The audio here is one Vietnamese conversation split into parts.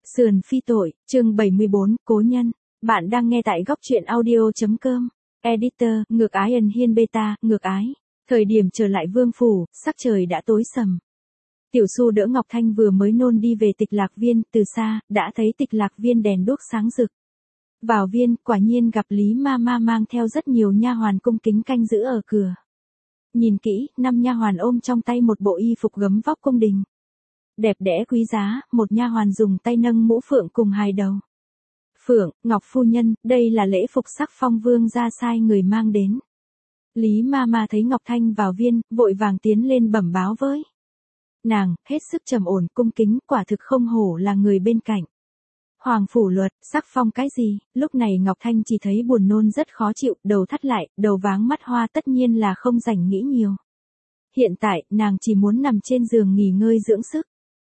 Sườn phi tội, chương 74, cố nhân. Bạn đang nghe tại góc truyện audio.com. Editor, ngược ái ẩn hiên beta, ngược ái. Thời điểm trở lại vương phủ, sắc trời đã tối sầm. Tiểu Su đỡ Ngọc Thanh vừa mới nôn đi về Tịch Lạc Viên, từ xa, đã thấy Tịch Lạc Viên đèn đuốc sáng rực. Vào viên, quả nhiên gặp Lý Ma Ma mang theo rất nhiều nha hoàn cung kính canh giữ ở cửa. Nhìn kỹ, 5 nha hoàn ôm trong tay một bộ y phục gấm vóc cung đình. Đẹp đẽ quý giá, một nha hoàn dùng tay nâng mũ phượng cùng hài đầu. Phượng, Ngọc phu nhân, đây là lễ phục sắc phong vương gia sai người mang đến. Lý Ma Ma thấy Ngọc Thanh vào viên, vội vàng tiến lên bẩm báo với nàng, hết sức trầm ổn cung kính, quả thực không hổ là người bên cạnh. Hoàng phủ luật, sắc phong cái gì? Lúc này Ngọc Thanh chỉ thấy buồn nôn rất khó chịu, đầu thắt lại, đầu váng mắt hoa, tất nhiên là không rảnh nghĩ nhiều. Hiện tại, nàng chỉ muốn nằm trên giường nghỉ ngơi dưỡng sức.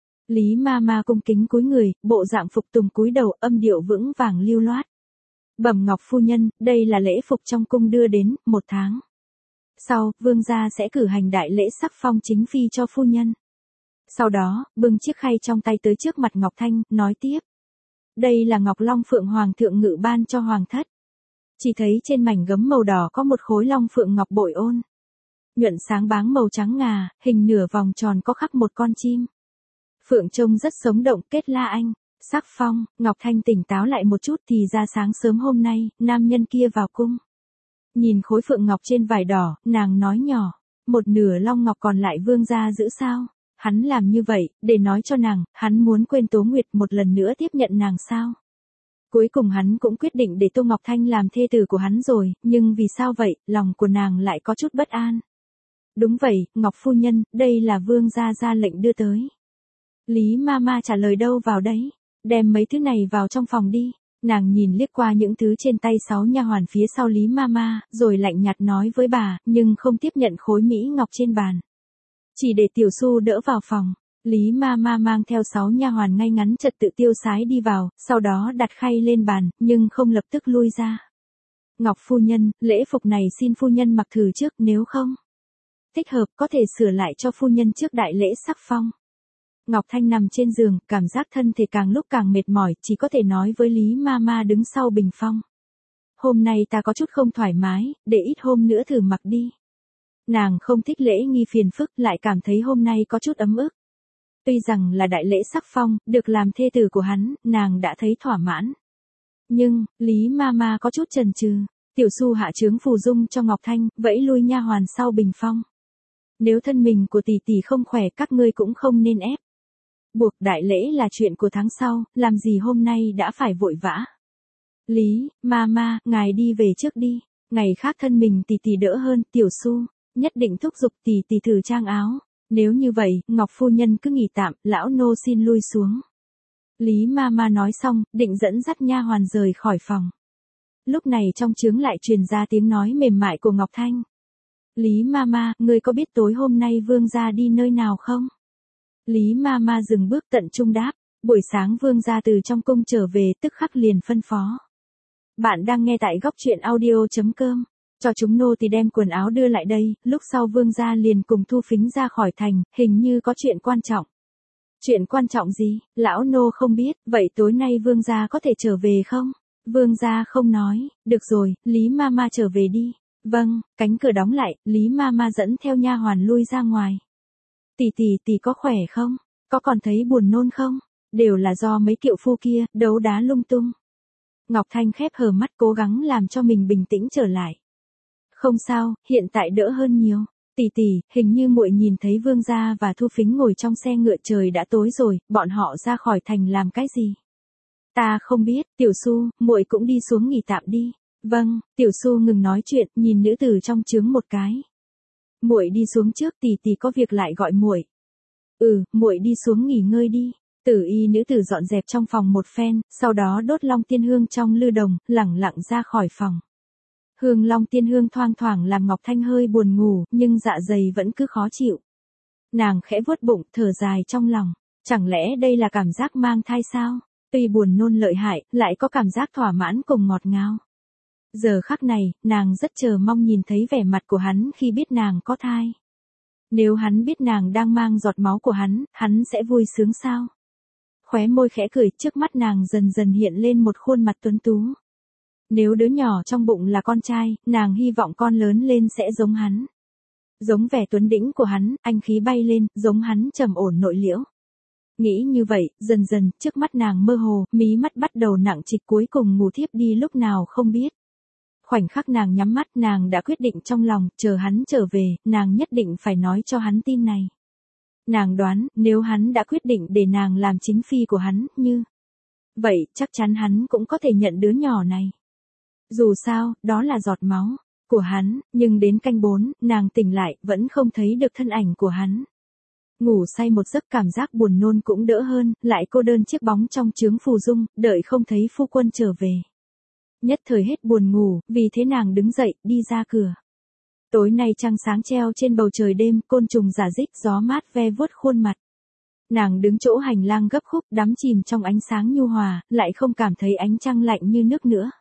Lý Ma Ma cung kính cúi người, bộ dạng phục tùng cúi đầu, âm điệu vững vàng lưu loát. Bẩm Ngọc phu nhân, đây là lễ phục trong cung đưa đến, 1 tháng. Sau, vương gia sẽ cử hành đại lễ sắc phong chính phi cho phu nhân. Sau đó, bưng chiếc khay trong tay tới trước mặt Ngọc Thanh, nói tiếp. Đây là Ngọc Long Phượng Hoàng thượng ngự ban cho Hoàng thất. Chỉ thấy trên mảnh gấm màu đỏ có một khối Long Phượng Ngọc bội ôn. Nhuận sáng báng màu trắng ngà, hình nửa vòng tròn có khắc một con chim. Phượng trông rất sống động, kết la anh. Sắc phong, Ngọc Thanh tỉnh táo lại một chút thì ra sáng sớm hôm nay, nam nhân kia vào cung. Nhìn khối phượng ngọc trên vải đỏ, nàng nói nhỏ, một nửa long ngọc còn lại vương gia giữ sao? Hắn làm như vậy, để nói cho nàng, hắn muốn quên Tố Nguyệt một lần nữa tiếp nhận nàng sao? Cuối cùng hắn cũng quyết định để Tô Ngọc Thanh làm thê tử của hắn rồi, nhưng vì sao vậy, lòng của nàng lại có chút bất an. Đúng vậy, Ngọc phu nhân, đây là vương gia ra lệnh đưa tới. Lý Ma Ma trả lời đâu vào đấy, đem mấy thứ này vào trong phòng đi. Nàng nhìn liếc qua những thứ trên tay 6 nha hoàn phía sau Lý Ma Ma, rồi lạnh nhạt nói với bà, nhưng không tiếp nhận khối mỹ ngọc trên bàn. Chỉ để Tiểu Su đỡ vào phòng. Lý Ma Ma mang theo 6 nha hoàn ngay ngắn trật tự tiêu sái đi vào, sau đó đặt khay lên bàn, nhưng không lập tức lui ra. Ngọc phu nhân, lễ phục này xin phu nhân mặc thử trước, nếu không thích hợp có thể sửa lại cho phu nhân trước đại lễ sắc phong. Ngọc Thanh nằm trên giường, cảm giác thân thể càng lúc càng mệt mỏi, chỉ có thể nói với Lý Ma Ma đứng sau bình phong. Hôm nay ta có chút không thoải mái, để ít hôm nữa thử mặc đi. Nàng không thích lễ nghi phiền phức, lại cảm thấy hôm nay có chút ấm ức. Tuy rằng là đại lễ sắc phong, được làm thê tử của hắn, nàng đã thấy thỏa mãn. Nhưng, Lý Ma Ma có chút chần chừ. Tiểu Su hạ chướng phù dung cho Ngọc Thanh, vẫy lui nha hoàn sau bình phong. Nếu thân mình của tỷ tỷ không khỏe các ngươi cũng không nên ép. Buộc đại lễ là chuyện của tháng sau, làm gì hôm nay đã phải vội vã. Lý Ma Ma, ngài đi về trước đi. Ngày khác thân mình tỷ tỷ đỡ hơn, Tiểu Su nhất định thúc giục tỷ tỷ thử trang áo. Nếu như vậy, Ngọc phu nhân cứ nghỉ tạm, lão nô xin lui xuống. Lý Ma Ma nói xong, định dẫn dắt nha hoàn rời khỏi phòng. Lúc này trong trướng lại truyền ra tiếng nói mềm mại của Ngọc Thanh. Lý Ma Ma, ngươi có biết tối hôm nay vương gia đi nơi nào không? Lý Ma Ma dừng bước tận trung đáp, buổi sáng vương gia từ trong cung trở về tức khắc liền phân phó. Bạn đang nghe tại góc truyện audio.com. Cho chúng nô thì đem quần áo đưa lại đây, lúc sau vương gia liền cùng Thu Phính ra khỏi thành, hình như có chuyện quan trọng. Chuyện quan trọng gì, lão nô không biết, vậy tối nay vương gia có thể trở về không? Vương gia không nói, được rồi, Lý Ma Ma trở về đi. Vâng, cánh cửa đóng lại, Lý Ma Ma dẫn theo nha hoàn lui ra ngoài. Tỷ có khỏe không? Có còn thấy buồn nôn không? Đều là do mấy kiệu phu kia, đấu đá lung tung. Ngọc Thanh khép hờ mắt cố gắng làm cho mình bình tĩnh trở lại. Không sao, hiện tại đỡ hơn nhiều. Tỷ, hình như muội nhìn thấy vương gia và Thu Phính ngồi trong xe ngựa, trời đã tối rồi, bọn họ ra khỏi thành làm cái gì? Ta không biết, Tiểu Su, muội cũng đi xuống nghỉ tạm đi. Vâng, Tiểu Su ngừng nói chuyện, nhìn nữ tử trong trướng một cái. Muội đi xuống trước, tỷ có việc lại gọi muội. Muội đi xuống nghỉ ngơi đi. Tử y nữ tử dọn dẹp trong phòng một phen, sau đó đốt long tiên hương trong lư đồng, lẳng lặng ra khỏi phòng. Hương long tiên hương thoang thoảng làm Ngọc Thanh hơi buồn ngủ, nhưng dạ dày vẫn cứ khó chịu. Nàng khẽ vuốt bụng, thở dài trong lòng. Chẳng lẽ đây là cảm giác mang thai sao? Tuy buồn nôn lợi hại, lại có cảm giác thỏa mãn cùng ngọt ngào. Giờ khắc này, nàng rất chờ mong nhìn thấy vẻ mặt của hắn khi biết nàng có thai. Nếu hắn biết nàng đang mang giọt máu của hắn sẽ vui sướng sao? khóe môi khẽ cười, trước mắt nàng dần dần hiện lên một khuôn mặt tuấn tú. Nếu đứa nhỏ trong bụng là con trai, nàng hy vọng con lớn lên sẽ giống hắn. Giống vẻ tuấn đĩnh của hắn, anh khí bay lên, giống hắn trầm ổn nội liễu. Nghĩ như vậy, dần dần, trước mắt nàng mơ hồ, mí mắt bắt đầu nặng trịch, cuối cùng ngủ thiếp đi lúc nào không biết. Khoảnh khắc nàng nhắm mắt, nàng đã quyết định trong lòng, chờ hắn trở về, nàng nhất định phải nói cho hắn tin này. Nàng đoán, nếu hắn đã quyết định để nàng làm chính phi của hắn, như vậy, chắc chắn hắn cũng có thể nhận đứa nhỏ này. Dù sao, đó là giọt máu của hắn, nhưng đến canh 4, nàng tỉnh lại, vẫn không thấy được thân ảnh của hắn. Ngủ say một giấc, cảm giác buồn nôn cũng đỡ hơn, lại cô đơn chiếc bóng trong chướng phù dung, đợi không thấy phu quân trở về. Nhất thời hết buồn ngủ, vì thế nàng đứng dậy, đi ra cửa. Tối nay trăng sáng treo trên bầu trời đêm, côn trùng rả rích, gió mát ve vuốt khuôn mặt. Nàng đứng chỗ hành lang gấp khúc, đắm chìm trong ánh sáng nhu hòa, lại không cảm thấy ánh trăng lạnh như nước nữa.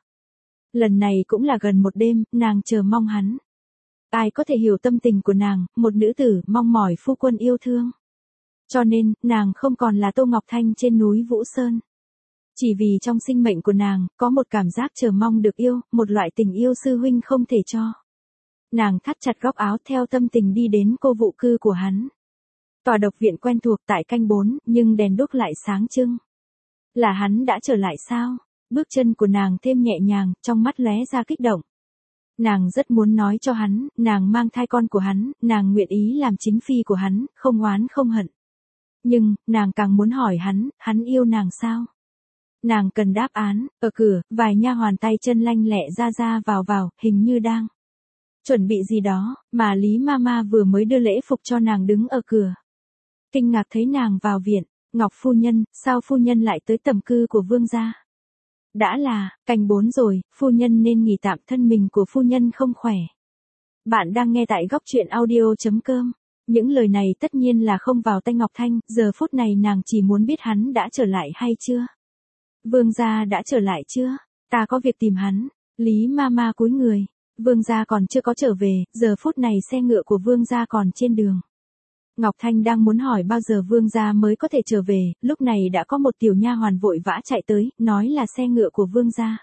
Lần này cũng là gần một đêm, nàng chờ mong hắn. Ai có thể hiểu tâm tình của nàng, một nữ tử mong mỏi phu quân yêu thương. Cho nên, nàng không còn là Tô Ngọc Thanh trên núi Vũ Sơn. Chỉ vì trong sinh mệnh của nàng, có một cảm giác chờ mong được yêu, một loại tình yêu sư huynh không thể cho. Nàng thắt chặt góc áo theo tâm tình đi đến cô vụ cư của hắn. Tòa độc viện quen thuộc tại canh 4, nhưng đèn đuốc lại sáng trưng. Là hắn đã trở lại sao? Bước chân của nàng thêm nhẹ nhàng, trong mắt lóe ra kích động. Nàng rất muốn nói cho hắn, nàng mang thai con của hắn, nàng nguyện ý làm chính phi của hắn, không oán không hận. Nhưng, nàng càng muốn hỏi hắn yêu nàng sao? Nàng cần đáp án. Ở cửa, vài nha hoàn tay chân lanh lẹ ra vào, hình như đang chuẩn bị gì đó, mà Lý Mama vừa mới đưa lễ phục cho nàng đứng ở cửa. Kinh ngạc thấy nàng vào viện, Ngọc phu nhân, sao phu nhân lại tới tầm cư của vương gia? Đã là, canh 4 rồi, phu nhân nên nghỉ tạm, thân mình của phu nhân không khỏe. Bạn đang nghe tại góc truyện audio.com. Những lời này tất nhiên là không vào tai Ngọc Thanh, giờ phút này nàng chỉ muốn biết hắn đã trở lại hay chưa. Vương gia đã trở lại chưa? Ta có việc tìm hắn. Lý Mama cúi người. Vương gia còn chưa có trở về, giờ phút này xe ngựa của vương gia còn trên đường. Ngọc Thanh đang muốn hỏi bao giờ vương gia mới có thể trở về, lúc này đã có một tiểu nha hoàn vội vã chạy tới, nói là xe ngựa của vương gia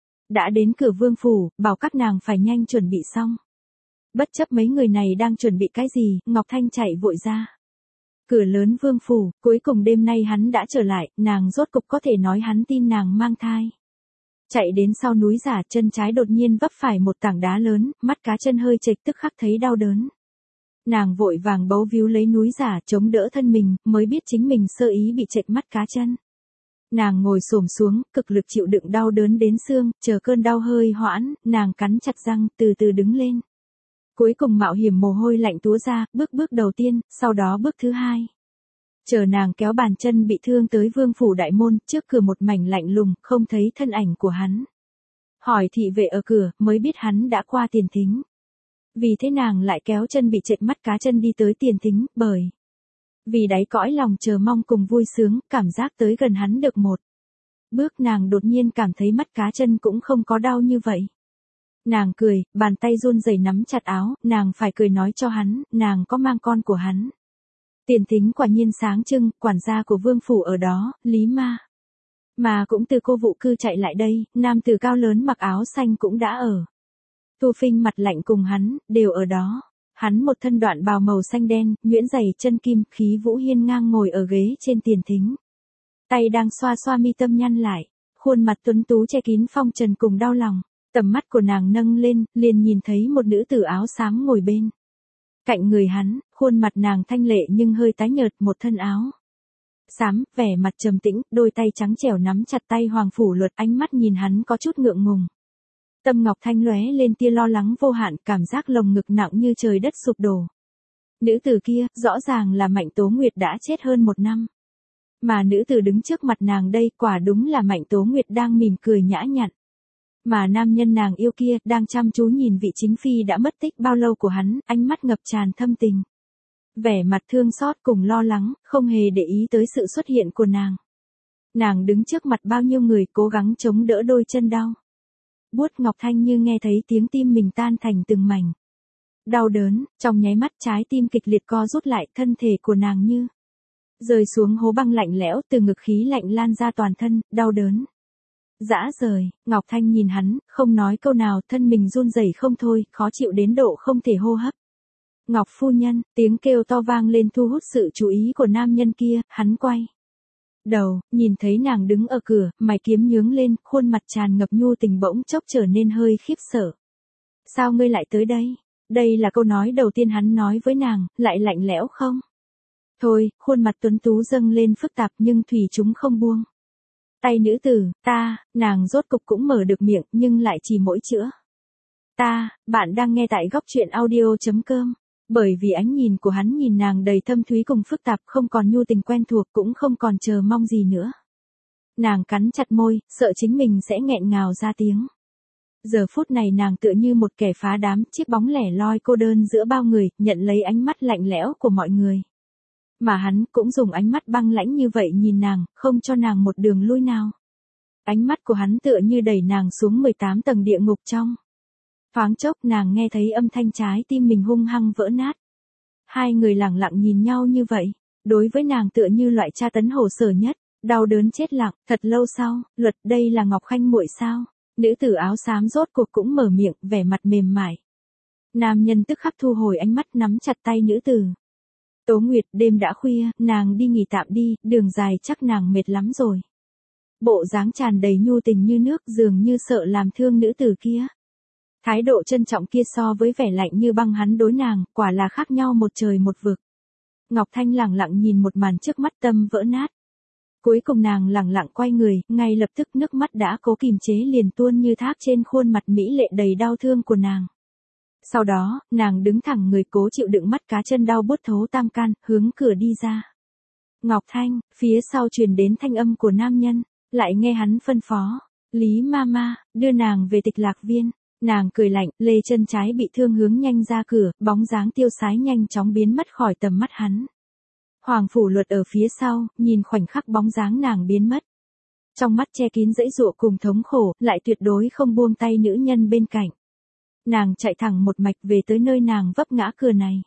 đã đến cửa vương phủ, bảo các nàng phải nhanh chuẩn bị xong. Bất chấp mấy người này đang chuẩn bị cái gì, Ngọc Thanh chạy vội ra. Cửa lớn vương phủ, cuối cùng đêm nay hắn đã trở lại, nàng rốt cục có thể nói hắn tin nàng mang thai. Chạy đến sau núi giả, chân trái đột nhiên vấp phải một tảng đá lớn, mắt cá chân hơi chệch, tức khắc thấy đau đớn. Nàng vội vàng bấu víu lấy núi giả chống đỡ thân mình, mới biết chính mình sơ ý bị chệch mắt cá chân. Nàng ngồi xổm xuống, cực lực chịu đựng đau đớn đến xương, chờ cơn đau hơi hoãn, nàng cắn chặt răng, từ từ đứng lên. Cuối cùng mạo hiểm mồ hôi lạnh túa ra, bước đầu tiên, sau đó bước thứ hai. Chờ nàng kéo bàn chân bị thương tới vương phủ đại môn, trước cửa một mảnh lạnh lùng, không thấy thân ảnh của hắn. Hỏi thị vệ ở cửa, mới biết hắn đã qua tiền thính. Vì thế nàng lại kéo chân bị chệch mắt cá chân đi tới tiền thính, bởi vì đáy cõi lòng chờ mong cùng vui sướng, cảm giác tới gần hắn được một bước, nàng đột nhiên cảm thấy mắt cá chân cũng không có đau như vậy. Nàng cười, bàn tay run rẩy nắm chặt áo, nàng phải cười nói cho hắn, nàng có mang con của hắn. Tiền thính quả nhiên sáng trưng, quản gia của vương phủ ở đó, Lý Mà cũng từ cô vụ cư chạy lại đây, nam tử cao lớn mặc áo xanh cũng đã ở. Tu Phinh mặt lạnh cùng hắn, đều ở đó. Hắn một thân đoạn bào màu xanh đen, nhuyễn giày chân kim, khí vũ hiên ngang ngồi ở ghế trên tiền thính. Tay đang xoa xoa mi tâm nhăn lại, khuôn mặt tuấn tú che kín phong trần cùng đau lòng. Tầm mắt của nàng nâng lên, liền nhìn thấy một nữ tử áo xám ngồi bên cạnh người hắn, khuôn mặt nàng thanh lệ nhưng hơi tái nhợt, một thân áo xám, vẻ mặt trầm tĩnh, đôi tay trắng trẻo nắm chặt tay Hoàng Phủ Luật, ánh mắt nhìn hắn có chút ngượng ngùng. Tâm Ngọc Thanh lóe lên tia lo lắng vô hạn, cảm giác lồng ngực nặng như trời đất sụp đổ. Nữ tử kia, rõ ràng là Mạnh Tố Nguyệt đã chết hơn 1 năm. Mà nữ tử đứng trước mặt nàng đây, quả đúng là Mạnh Tố Nguyệt đang mỉm cười nhã nhặn. Mà nam nhân nàng yêu kia, đang chăm chú nhìn vị chính phi đã mất tích bao lâu của hắn, ánh mắt ngập tràn thâm tình. Vẻ mặt thương xót cùng lo lắng, không hề để ý tới sự xuất hiện của nàng. Nàng đứng trước mặt bao nhiêu người cố gắng chống đỡ đôi chân đau. Buốt Ngọc Thanh như nghe thấy tiếng tim mình tan thành từng mảnh. Đau đớn, trong nháy mắt trái tim kịch liệt co rút lại, thân thể của nàng như Rơi xuống hố băng lạnh lẽo, từ ngực khí lạnh lan ra toàn thân, đau đớn. Dã rời, Ngọc Thanh nhìn hắn, không nói câu nào, thân mình run rẩy không thôi, khó chịu đến độ không thể hô hấp. Ngọc phu nhân, tiếng kêu to vang lên thu hút sự chú ý của nam nhân kia, hắn quay đầu, nhìn thấy nàng đứng ở cửa, mày kiếm nhướng lên, khuôn mặt tràn ngập nhu tình bỗng chốc trở nên hơi khiếp sợ. Sao ngươi lại tới đây? Đây là câu nói đầu tiên hắn nói với nàng, lại lạnh lẽo không? Thôi, khuôn mặt tuấn tú dâng lên phức tạp nhưng thủy chúng không buông. Tay nữ tử, nàng rốt cục cũng mở được miệng nhưng lại chỉ mỗi chữa. Bạn đang nghe tại góc truyện audio.com. Bởi vì ánh nhìn của hắn nhìn nàng đầy thâm thúy cùng phức tạp, không còn nhu tình quen thuộc, cũng không còn chờ mong gì nữa. Nàng cắn chặt môi, sợ chính mình sẽ nghẹn ngào ra tiếng. Giờ phút này nàng tựa như một kẻ phá đám, chiếc bóng lẻ loi cô đơn giữa bao người, nhận lấy ánh mắt lạnh lẽo của mọi người. Mà hắn cũng dùng ánh mắt băng lãnh như vậy nhìn nàng, không cho nàng một đường lui nào. Ánh mắt của hắn tựa như đẩy nàng xuống 18 tầng địa ngục trong. Thoáng chốc nàng nghe thấy âm thanh trái tim mình hung hăng vỡ nát. Hai người lặng lặng nhìn nhau như vậy, đối với nàng tựa như loại tra tấn khổ sở nhất, đau đớn chết lặng. Thật lâu sau, Luật, đây là Ngọc Khanh muội sao? Nữ tử áo xám rốt cuộc cũng mở miệng, vẻ mặt mềm mại. Nam nhân tức khắc thu hồi ánh mắt, nắm chặt tay nữ tử. Tố Nguyệt, đêm đã khuya, nàng đi nghỉ tạm đi, đường dài chắc nàng mệt lắm rồi. Bộ dáng tràn đầy nhu tình như nước, dường như sợ làm thương nữ tử kia. Thái độ trân trọng kia so với vẻ lạnh như băng hắn đối nàng, quả là khác nhau một trời một vực. Ngọc Thanh lẳng lặng nhìn một màn trước mắt, tâm vỡ nát. Cuối cùng nàng lẳng lặng quay người, ngay lập tức nước mắt đã cố kìm chế liền tuôn như thác trên khuôn mặt mỹ lệ đầy đau thương của nàng. Sau đó, nàng đứng thẳng người cố chịu đựng mắt cá chân đau buốt thấu tam can, hướng cửa đi ra. Ngọc Thanh, phía sau truyền đến thanh âm của nam nhân, lại nghe hắn phân phó. Lý Mama, đưa nàng về Tịch Lạc Viên. Nàng cười lạnh, lê chân trái bị thương hướng nhanh ra cửa, bóng dáng tiêu sái nhanh chóng biến mất khỏi tầm mắt hắn. Hoàng Phủ Luật ở phía sau, nhìn khoảnh khắc bóng dáng nàng biến mất. Trong mắt che kín dãy dụa cùng thống khổ, lại tuyệt đối không buông tay nữ nhân bên cạnh. Nàng chạy thẳng một mạch về tới nơi nàng vấp ngã cửa này.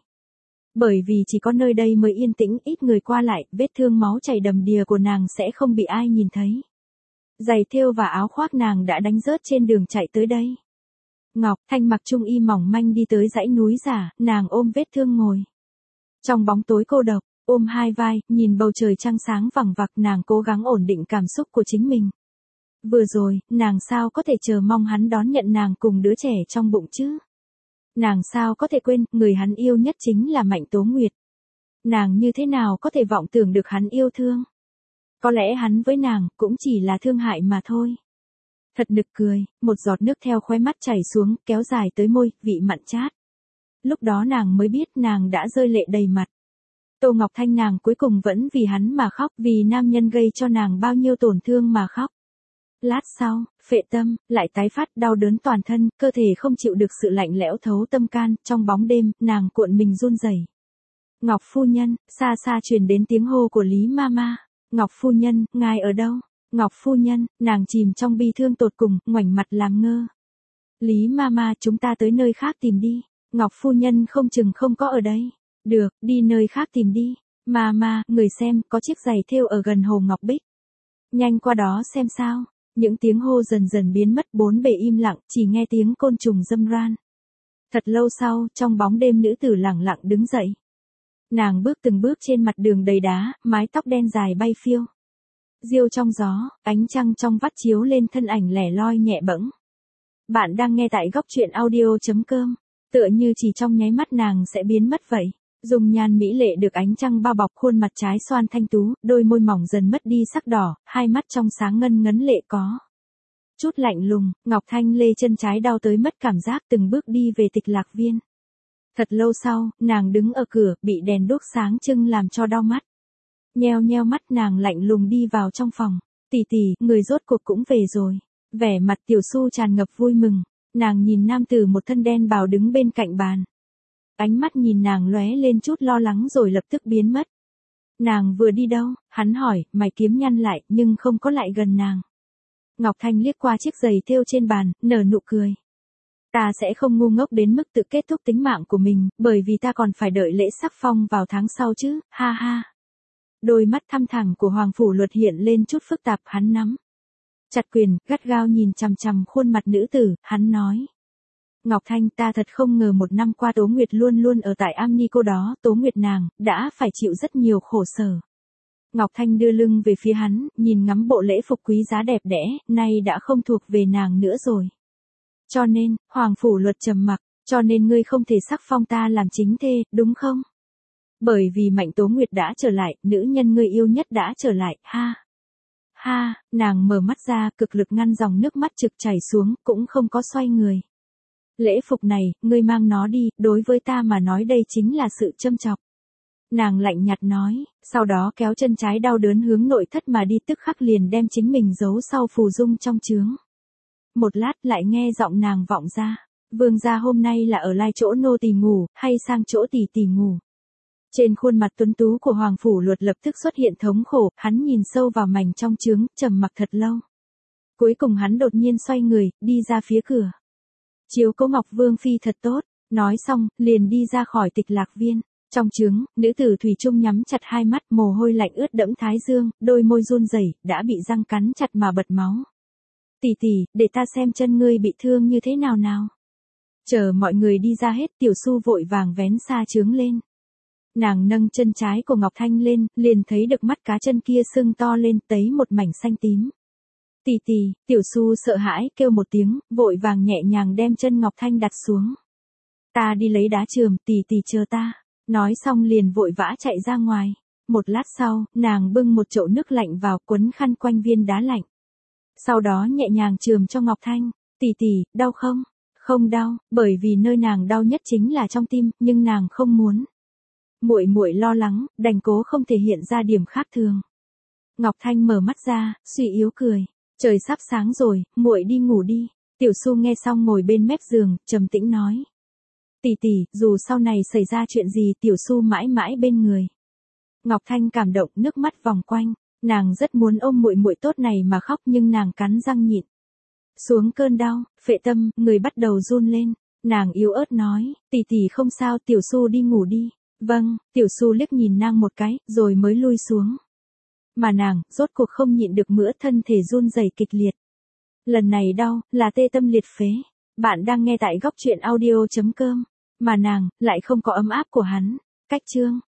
Bởi vì chỉ có nơi đây mới yên tĩnh, ít người qua lại, vết thương máu chảy đầm đìa của nàng sẽ không bị ai nhìn thấy. Giày thêu và áo khoác nàng đã đánh rớt trên đường chạy tới đây. Ngọc Thanh mặc trung y mỏng manh đi tới dãy núi giả, nàng ôm vết thương ngồi. Trong bóng tối cô độc, ôm hai vai, nhìn bầu trời trăng sáng vằng vặc, nàng cố gắng ổn định cảm xúc của chính mình. Vừa rồi, nàng sao có thể chờ mong hắn đón nhận nàng cùng đứa trẻ trong bụng chứ? Nàng sao có thể quên, người hắn yêu nhất chính là Mạnh Tố Nguyệt. Nàng như thế nào có thể vọng tưởng được hắn yêu thương? Có lẽ hắn với nàng cũng chỉ là thương hại mà thôi. Thật nực cười, một giọt nước theo khóe mắt chảy xuống, kéo dài tới môi, vị mặn chát. Lúc đó nàng mới biết nàng đã rơi lệ đầy mặt. Tô Ngọc Thanh nàng cuối cùng vẫn vì hắn mà khóc, vì nam nhân gây cho nàng bao nhiêu tổn thương mà khóc. Lát sau, phệ tâm, lại tái phát đau đớn toàn thân, cơ thể không chịu được sự lạnh lẽo thấu tâm can, trong bóng đêm, nàng cuộn mình run rẩy. Ngọc phu nhân, xa xa truyền đến tiếng hô của Lý Mama. Ngọc phu nhân, ngài ở đâu? Ngọc phu nhân, nàng chìm trong bi thương tột cùng, ngoảnh mặt làm ngơ. Lý Mama, chúng ta tới nơi khác tìm đi. Ngọc phu nhân không chừng không có ở đây. Được, đi nơi khác tìm đi. Mama, người xem, có chiếc giày thêu ở gần Hồ Ngọc Bích. Nhanh qua đó xem sao. Những tiếng hô dần dần biến mất, bốn bề im lặng, chỉ nghe tiếng côn trùng râm ran. Thật lâu sau, trong bóng đêm nữ tử lẳng lặng đứng dậy. Nàng bước từng bước trên mặt đường đầy đá, mái tóc đen dài bay phiêu. Diêu trong gió, ánh trăng trong vắt chiếu lên thân ảnh lẻ loi nhẹ bẫng. Bạn đang nghe tại góc truyện audio.com. Tựa như chỉ trong nháy mắt nàng sẽ biến mất vậy. Dung nhan mỹ lệ được ánh trăng bao bọc, khuôn mặt trái xoan thanh tú, đôi môi mỏng dần mất đi sắc đỏ, hai mắt trong sáng ngân ngấn lệ có chút lạnh lùng. Ngọc Thanh lê chân trái đau tới mất cảm giác, từng bước đi về Tịch Lạc Viên. Thật lâu sau, nàng đứng ở cửa, bị đèn đuốc sáng trưng làm cho đau mắt. Nheo nheo mắt, nàng lạnh lùng đi vào trong phòng. Tỷ tỷ, người rốt cuộc cũng về rồi. Vẻ mặt Tiểu Su tràn ngập vui mừng. Nàng nhìn nam tử một thân đen bào đứng bên cạnh bàn. Ánh mắt nhìn nàng lóe lên chút lo lắng rồi lập tức biến mất. Nàng vừa đi đâu? Hắn hỏi, mày kiếm nhăn lại, nhưng không có lại gần nàng. Ngọc Thanh liếc qua chiếc giày thêu trên bàn, nở nụ cười. Ta sẽ không ngu ngốc đến mức tự kết thúc tính mạng của mình, bởi vì ta còn phải đợi lễ sắc phong vào tháng sau chứ, ha ha. Đôi mắt thăm thẳm của Hoàng Phủ Luật hiện lên chút phức tạp, hắn nắm chặt quyền, gắt gao nhìn chằm chằm khuôn mặt nữ tử, hắn nói. Ngọc Thanh, ta thật không ngờ một năm qua Tố Nguyệt luôn luôn ở tại am ni cô đó, Tố Nguyệt nàng, đã phải chịu rất nhiều khổ sở. Ngọc Thanh đưa lưng về phía hắn, nhìn ngắm bộ lễ phục quý giá đẹp đẽ, nay đã không thuộc về nàng nữa rồi. Cho nên, Hoàng Phủ Luật trầm mặc, cho nên ngươi không thể sắc phong ta làm chính thê, đúng không? Bởi vì Mạnh Tố Nguyệt đã trở lại, nữ nhân ngươi yêu nhất đã trở lại, ha. Ha, nàng mở mắt ra, cực lực ngăn dòng nước mắt trực chảy xuống, cũng không có xoay người. Lễ phục này, ngươi mang nó đi, đối với ta mà nói đây chính là sự châm chọc. Nàng lạnh nhạt nói, sau đó kéo chân trái đau đớn hướng nội thất mà đi, tức khắc liền đem chính mình giấu sau phù dung trong chướng. Một lát lại nghe giọng nàng vọng ra, vương gia hôm nay là ở lai chỗ nô tỳ ngủ, hay sang chỗ tỷ tỷ ngủ. Trên khuôn mặt tuấn tú của Hoàng Phủ Luật lập tức xuất hiện thống khổ, hắn nhìn sâu vào mảnh trong chướng, trầm mặc thật lâu. Cuối cùng hắn đột nhiên xoay người, đi ra phía cửa. Chiếu cố Ngọc Vương phi thật tốt, nói xong, liền đi ra khỏi Tịch Lạc Viên. Trong chướng, nữ tử thủy chung nhắm chặt hai mắt, mồ hôi lạnh ướt đẫm thái dương, đôi môi run rẩy, đã bị răng cắn chặt mà bật máu. Tỷ tỷ, để ta xem chân ngươi bị thương như thế nào nào. Chờ mọi người đi ra hết, Tiểu Su vội vàng vén xa chướng lên. Nàng nâng chân trái của Ngọc Thanh lên, liền thấy được mắt cá chân kia sưng to lên, tấy một mảnh xanh tím. Tỷ tỷ, Tiểu Su sợ hãi kêu một tiếng, vội vàng nhẹ nhàng đem chân Ngọc Thanh đặt xuống. Ta đi lấy đá chườm, tỷ tỷ chờ ta. Nói xong liền vội vã chạy ra ngoài. Một lát sau, nàng bưng một chậu nước lạnh vào, quấn khăn quanh viên đá lạnh. Sau đó nhẹ nhàng chườm cho Ngọc Thanh. Tỷ tỷ, đau không? Không đau, bởi vì nơi nàng đau nhất chính là trong tim, nhưng nàng không muốn. Muội muội lo lắng, đành cố không thể hiện ra điểm khác thường. Ngọc Thanh mở mắt ra, suy yếu cười. Trời sắp sáng rồi, muội đi ngủ đi. Tiểu Su nghe xong ngồi bên mép giường, trầm tĩnh nói. Tỷ tỷ, dù sau này xảy ra chuyện gì, Tiểu Su mãi mãi bên người. Ngọc Thanh cảm động, nước mắt vòng quanh. Nàng rất muốn ôm muội muội tốt này mà khóc, nhưng nàng cắn răng nhịn. Xuống cơn đau, phệ tâm, người bắt đầu run lên. Nàng yếu ớt nói, tỷ tỷ không sao, Tiểu Su đi ngủ đi. Vâng, Tiểu Su liếc nhìn nàng một cái, rồi mới lui xuống. Mà nàng, rốt cuộc không nhịn được nữa, thân thể run rẩy kịch liệt. Lần này đau, là tê tâm liệt phế. Bạn đang nghe tại góc truyện audio.com. Mà nàng, lại không có ấm áp của hắn. Cách chương.